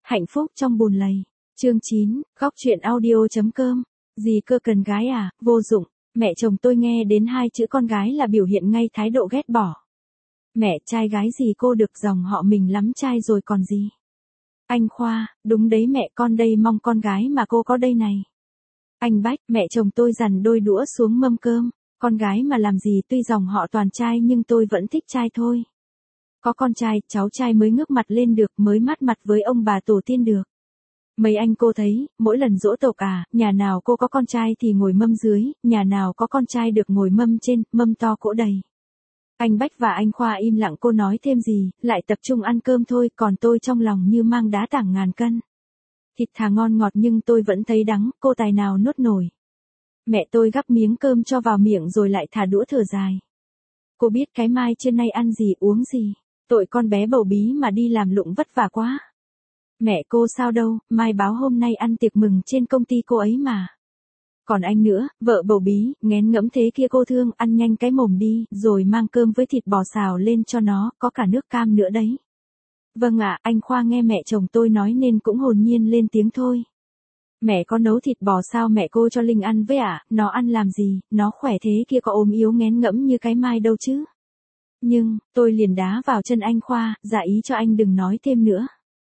Hạnh phúc trong bùn lầy. Chương 9, góc chuyện audio.com. Gì cơ cần gái à, vô dụng. Mẹ chồng tôi nghe đến hai chữ con gái là biểu hiện ngay thái độ ghét bỏ. Mẹ, trai gái gì cô được dòng họ mình lắm trai rồi còn gì. Anh Khoa, đúng đấy mẹ, con đây mong con gái mà cô có đây này. Anh Bách, mẹ chồng tôi dằn đôi đũa xuống mâm cơm. Con gái mà làm gì, tuy dòng họ toàn trai nhưng tôi vẫn thích trai thôi. Có con trai, cháu trai mới ngước mặt lên được, mới mát mặt với ông bà tổ tiên được. Mấy anh cô thấy, mỗi lần giỗ tộc nhà nào cô có con trai thì ngồi mâm dưới, nhà nào có con trai được ngồi mâm trên, mâm to cỗ đầy. Anh Bách và anh Khoa im lặng, cô nói thêm gì, lại tập trung ăn cơm thôi, còn tôi trong lòng như mang đá tảng ngàn cân. Thịt thà ngon ngọt nhưng tôi vẫn thấy đắng, cô tài nào nuốt nổi. Mẹ tôi gắp miếng cơm cho vào miệng rồi lại thả đũa thở dài. Cô biết cái mai trưa nay ăn gì uống gì, tội con bé bầu bí mà đi làm lụng vất vả quá. Mẹ cô sao đâu, mai báo hôm nay ăn tiệc mừng trên công ty cô ấy mà. Còn anh nữa, vợ bầu bí, nghén ngẫm thế kia cô thương, ăn nhanh cái mồm đi, rồi mang cơm với thịt bò xào lên cho nó, có cả nước cam nữa đấy. Vâng ạ, anh Khoa nghe mẹ chồng tôi nói nên cũng hồn nhiên lên tiếng thôi. Mẹ có nấu thịt bò sao mẹ cô cho Linh ăn với ạ, nó ăn làm gì, nó khỏe thế kia có ốm yếu nghén ngẫm như cái mai đâu chứ. Nhưng, tôi liền đá vào chân anh Khoa, dạ ý cho anh đừng nói thêm nữa.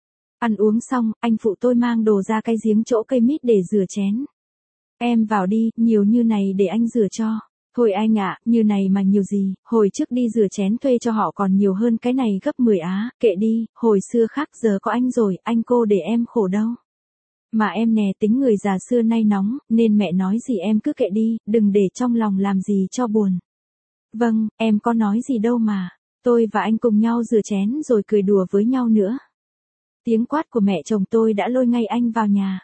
Ăn uống xong, anh phụ tôi mang đồ ra cái giếng chỗ cây mít để rửa chén. Em vào đi, nhiều như này để anh rửa cho. Thôi anh ạ, như này mà nhiều gì, hồi trước đi rửa chén thuê cho họ còn nhiều hơn cái này gấp 10 kệ đi, hồi xưa khác giờ có anh rồi, anh cô để em khổ đâu. Mà em nè, tính người già xưa nay nóng, nên mẹ nói gì em cứ kệ đi, đừng để trong lòng làm gì cho buồn. Vâng, em có nói gì đâu mà. Tôi và anh cùng nhau rửa chén rồi cười đùa với nhau nữa. Tiếng quát của mẹ chồng tôi đã lôi ngay anh vào nhà.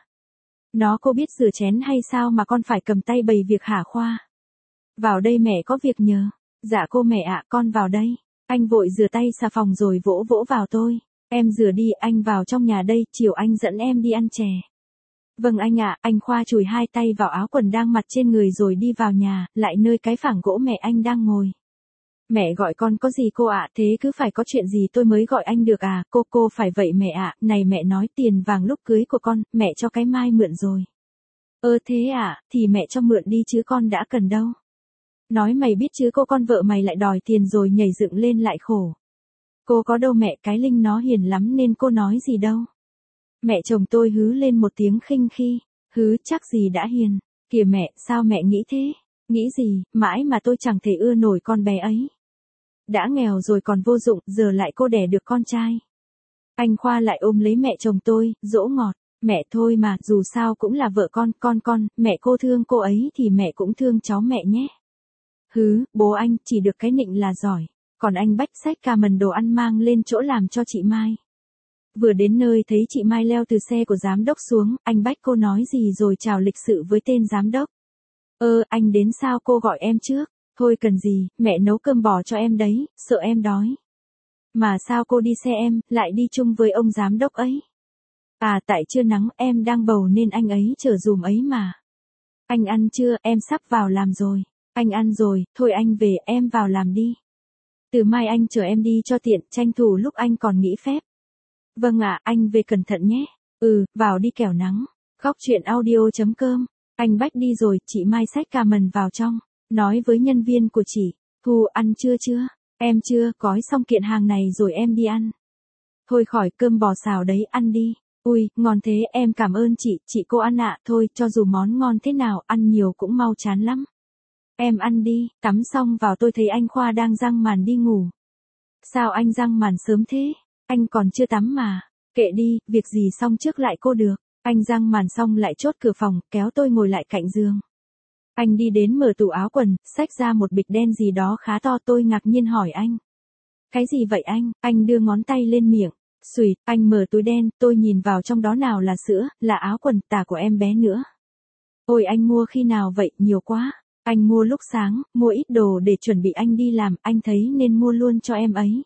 Nó cô biết rửa chén hay sao mà con phải cầm tay bày việc hả Khoa? Vào đây mẹ có việc nhờ. Dạ cô mẹ ạ, con vào đây. Anh vội rửa tay xà phòng rồi vỗ vỗ vào tôi. Em rửa đi, anh vào trong nhà đây, chiều anh dẫn em đi ăn chè. Vâng anh ạ, anh Khoa chùi hai tay vào áo quần đang mặc trên người rồi đi vào nhà, lại nơi cái phảng gỗ mẹ anh đang ngồi. Mẹ gọi con có gì cô ạ, thế cứ phải có chuyện gì tôi mới gọi anh được à, cô phải vậy mẹ ạ, này mẹ nói tiền vàng lúc cưới của con, mẹ cho cái mai mượn rồi. Thế à, thì mẹ cho mượn đi chứ con đã cần đâu. Nói mày biết chứ cô, con vợ mày lại đòi tiền rồi nhảy dựng lên lại khổ. Cô có đâu mẹ, cái Linh nó hiền lắm nên cô nói gì đâu. Mẹ chồng tôi hứ lên một tiếng khinh khi, hứ chắc gì đã hiền, kìa mẹ, sao mẹ nghĩ thế, nghĩ gì, mãi mà tôi chẳng thể ưa nổi con bé ấy. Đã nghèo rồi còn vô dụng, giờ lại cô đẻ được con trai. Anh Khoa lại ôm lấy mẹ chồng tôi, dỗ ngọt, mẹ thôi mà, dù sao cũng là vợ con, mẹ cô thương cô ấy thì mẹ cũng thương cháu mẹ nhé. Hứ, bố anh, chỉ được cái nịnh là giỏi, còn anh Bách xách cả mần đồ ăn mang lên chỗ làm cho chị Mai. Vừa đến nơi thấy chị Mai leo từ xe của giám đốc xuống, anh Bách cô nói gì rồi chào lịch sự với tên giám đốc. Anh đến sao cô gọi em trước, thôi cần gì, mẹ nấu cơm bò cho em đấy, sợ em đói. Mà sao cô đi xe em, lại đi chung với ông giám đốc ấy? Tại trưa nắng em đang bầu nên anh ấy chở dùm ấy mà. Anh ăn chưa, em sắp vào làm rồi. Anh ăn rồi, thôi anh về, em vào làm đi. Từ mai anh chở em đi cho tiện, tranh thủ lúc anh còn nghỉ phép. Vâng ạ, anh về cẩn thận nhé. Vào đi kẻo nắng. Góc chuyện audio.com. Anh Bách đi rồi, chị Mai xách cà mần vào trong, nói với nhân viên của chị, Thu ăn chưa? Em chưa, gói xong kiện hàng này rồi em đi ăn. Thôi khỏi, cơm bò xào đấy, ăn đi. Ui, ngon thế, em cảm ơn chị cô ăn ạ, thôi, cho dù món ngon thế nào, ăn nhiều cũng mau chán lắm. Em ăn đi, tắm xong vào tôi thấy anh Khoa đang giăng màn đi ngủ. Sao anh giăng màn sớm thế? Anh còn chưa tắm mà. Kệ đi, việc gì xong trước lại cô được. Anh giăng màn xong lại chốt cửa phòng, kéo tôi ngồi lại cạnh giường. Anh đi đến mở tủ áo quần, xách ra một bịch đen gì đó khá to, tôi ngạc nhiên hỏi anh. Cái gì vậy anh? Anh đưa ngón tay lên miệng. Xùi, anh mở túi đen, tôi nhìn vào trong đó nào là sữa, là áo quần tả của em bé nữa. Ôi anh mua khi nào vậy, nhiều quá. Anh mua lúc sáng, mua ít đồ để chuẩn bị anh đi làm, anh thấy nên mua luôn cho em ấy.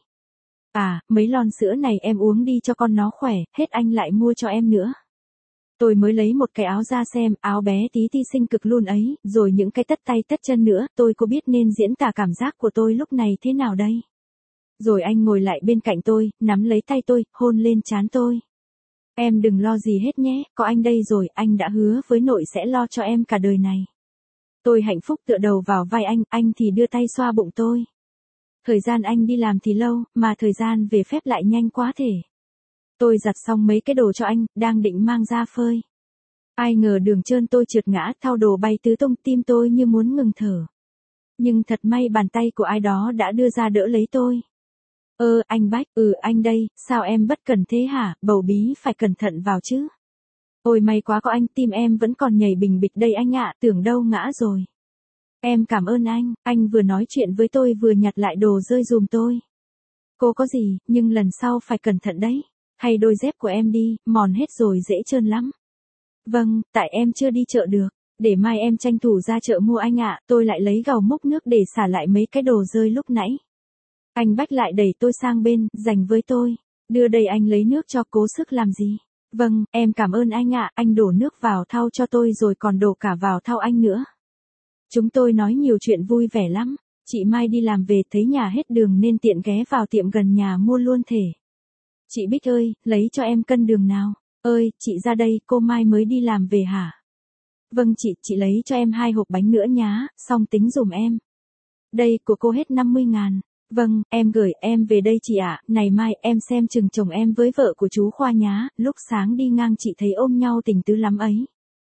Mấy lon sữa này em uống đi cho con nó khỏe, hết anh lại mua cho em nữa. Tôi mới lấy một cái áo ra xem, áo bé tí ti xinh cực luôn ấy, rồi những cái tất tay tất chân nữa, tôi có biết nên diễn tả cảm giác của tôi lúc này thế nào đây. Rồi anh ngồi lại bên cạnh tôi, nắm lấy tay tôi, hôn lên trán tôi. Em đừng lo gì hết nhé, có anh đây rồi, anh đã hứa với nội sẽ lo cho em cả đời này. Tôi hạnh phúc tựa đầu vào vai anh thì đưa tay xoa bụng tôi. Thời gian anh đi làm thì lâu, mà thời gian về phép lại nhanh quá thể. Tôi giặt xong mấy cái đồ cho anh, đang định mang ra phơi. Ai ngờ đường trơn tôi trượt ngã, thao đồ bay tứ tung, tim tôi như muốn ngừng thở. Nhưng thật may bàn tay của ai đó đã đưa ra đỡ lấy tôi. Anh Bách, anh đây, sao em bất cẩn thế hả, bầu bí phải cẩn thận vào chứ. Ôi may quá có anh, tim em vẫn còn nhảy bình bịch đây anh ạ, tưởng đâu ngã rồi. Em cảm ơn anh vừa nói chuyện với tôi vừa nhặt lại đồ rơi giùm tôi. Cô có gì, nhưng lần sau phải cẩn thận đấy. Hay đôi dép của em đi, mòn hết rồi dễ trơn lắm. Vâng, tại em chưa đi chợ được. Để mai em tranh thủ ra chợ mua anh ạ, tôi lại lấy gầu múc nước để xả lại mấy cái đồ rơi lúc nãy. Anh Bách lại đẩy tôi sang bên, giành với tôi. Đưa đây anh lấy nước cho, cố sức làm gì. Vâng, em cảm ơn anh ạ, anh đổ nước vào thau cho tôi rồi còn đổ cả vào thau anh nữa. Chúng tôi nói nhiều chuyện vui vẻ lắm. Chị Mai đi làm về thấy nhà hết đường nên tiện ghé vào tiệm gần nhà mua luôn thể. Chị Bích ơi, lấy cho em cân đường nào. Ơi, chị ra đây, cô Mai mới đi làm về hả? Vâng chị lấy cho em 2 hộp bánh nữa nhá, xong tính dùm em. Đây, của cô hết 50.000. Vâng, em gửi, em về đây chị ạ, này mai em xem chừng chồng em với vợ của chú Khoa nhá, lúc sáng đi ngang chị thấy ôm nhau tình tứ lắm ấy.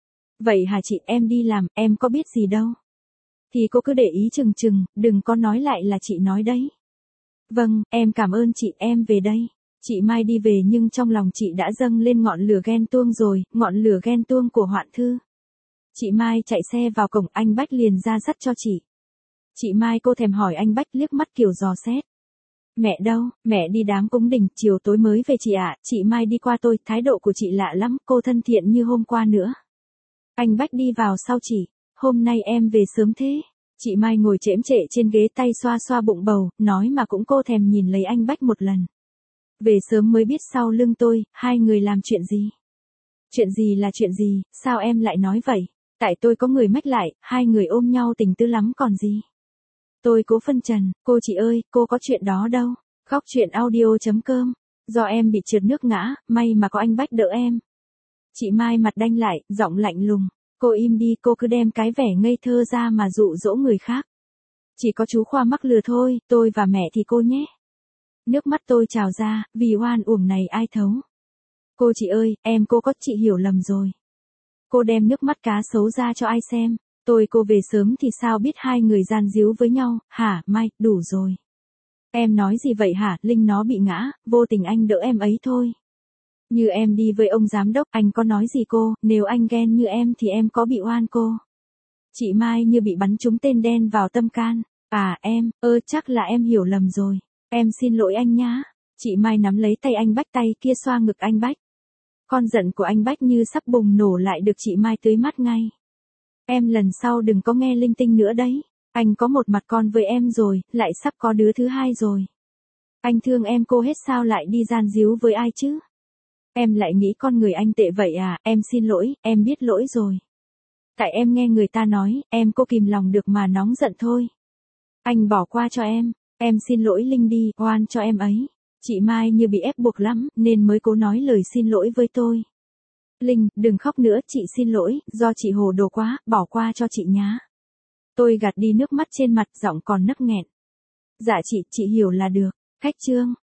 Vậy hả chị, em đi làm, em có biết gì đâu. Thì cô cứ để ý chừng, đừng có nói lại là chị nói đấy. Vâng, em cảm ơn chị, em về đây. Chị Mai đi về nhưng trong lòng chị đã dâng lên ngọn lửa ghen tuông rồi, ngọn lửa ghen tuông của Hoạn Thư. Chị Mai chạy xe vào cổng, anh Bách liền ra dắt cho chị. Chị Mai cô thèm hỏi anh Bách liếc mắt kiểu dò xét. Mẹ đâu, mẹ đi đám cúng đình, chiều tối mới về chị ạ, chị Mai đi qua tôi, thái độ của chị lạ lắm, cô thân thiện như hôm qua nữa. Anh Bách đi vào sau chị, hôm nay em về sớm thế. Chị Mai ngồi chễm chệ trên ghế tay xoa xoa bụng bầu, nói mà cũng cô thèm nhìn lấy anh Bách một lần. Về sớm mới biết sau lưng tôi, hai người làm chuyện gì. Chuyện gì là chuyện gì, sao em lại nói vậy? Tại tôi có người mách lại, hai người ôm nhau tình tứ lắm còn gì. Tôi cố phân trần, cô chị ơi, cô có chuyện đó đâu. Khóc chuyện audio.com. Do em bị trượt nước ngã, may mà có anh Bách đỡ em. Chị Mai mặt đanh lại, giọng lạnh lùng. Cô im đi, cô cứ đem cái vẻ ngây thơ ra mà dụ dỗ người khác. Chỉ có chú Khoa mắc lừa thôi, tôi và mẹ thì cô nhé. Nước mắt tôi trào ra, vì oan uổng này ai thấu. Cô chị ơi, cô có chị hiểu lầm rồi. Cô đem nước mắt cá sấu ra cho ai xem. Cô về sớm thì sao biết hai người gian díu với nhau, hả, Mai, đủ rồi. Em nói gì vậy hả, Linh nó bị ngã, vô tình anh đỡ em ấy thôi. Như em đi với ông giám đốc, anh có nói gì cô, nếu anh ghen như em thì em có bị oan cô. Chị Mai như bị bắn trúng tên đen vào tâm can. À em, chắc là em hiểu lầm rồi. Em xin lỗi anh nhá. Chị Mai nắm lấy tay anh Bách, tay kia xoa ngực anh Bách. Con giận của anh Bách như sắp bùng nổ lại được chị Mai tưới mắt ngay. Em lần sau đừng có nghe linh tinh nữa đấy. Anh có một mặt con với em rồi, lại sắp có đứa thứ hai rồi. Anh thương em cô hết sao lại đi gian díu với ai chứ? Em lại nghĩ con người anh tệ vậy à, em xin lỗi, em biết lỗi rồi. Tại em nghe người ta nói, em cô kìm lòng được mà nóng giận thôi. Anh bỏ qua cho em xin lỗi Linh đi, oan cho em ấy. Chị Mai như bị ép buộc lắm, nên mới cố nói lời xin lỗi với tôi. Linh, đừng khóc nữa, chị xin lỗi, do chị hồ đồ quá, bỏ qua cho chị nhá. Tôi gạt đi nước mắt trên mặt, giọng còn nấc nghẹn. Dạ chị hiểu là được. Khách trương.